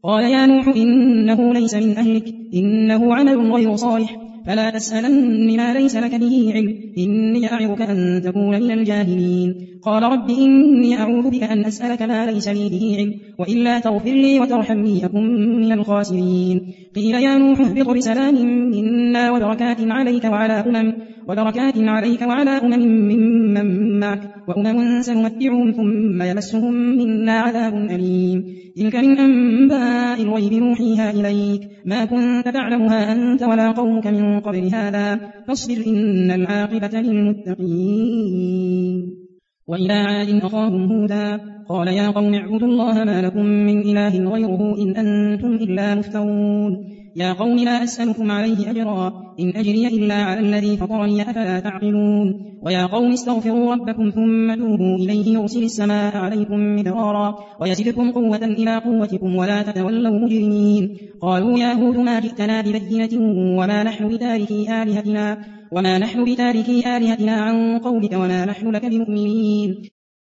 قال يا نوح إنه ليس من أهلك إنه عمل غير صالح فلا تسألني ما ليس لك به علم إني أعظك أن تكون من الجاهلين قال رب إني أعوذ بك أن أسألك ما ليس لي به علم وإلا تغفر لي وترحمني أكن من الخاسرين قيل يا نوح اهبط بسلام منا وبركات عليك وعلى أمم ممن معك وأمم سنمتعهم ثم يمسهم منا عذاب أليم تلك من أنباء الغيب نوحيها إليك ما كنت تعلمها أنت ولا قومك من قبل هذا فاصبر إن العاقبة للمتقين وإلى عاد أخاهم هودا قال يا قوم اعبدوا الله ما لكم من إله غيره إن أنتم إلا مفترون يا قوم لا أسألكم عليه أجرا إن أجري إلا على الذي فطرني أفلا تعقلون ويا قوم استغفروا ربكم ثم توبوا إليه يرسل السماء عليكم مدرارا ويزدكم قوة إلى قوتكم ولا تتولوا مجرمين قالوا يا هود ما جئتنا ببينة وما نحن بتاركي آلهتنا عن قولك وما نحن لك بمؤمنين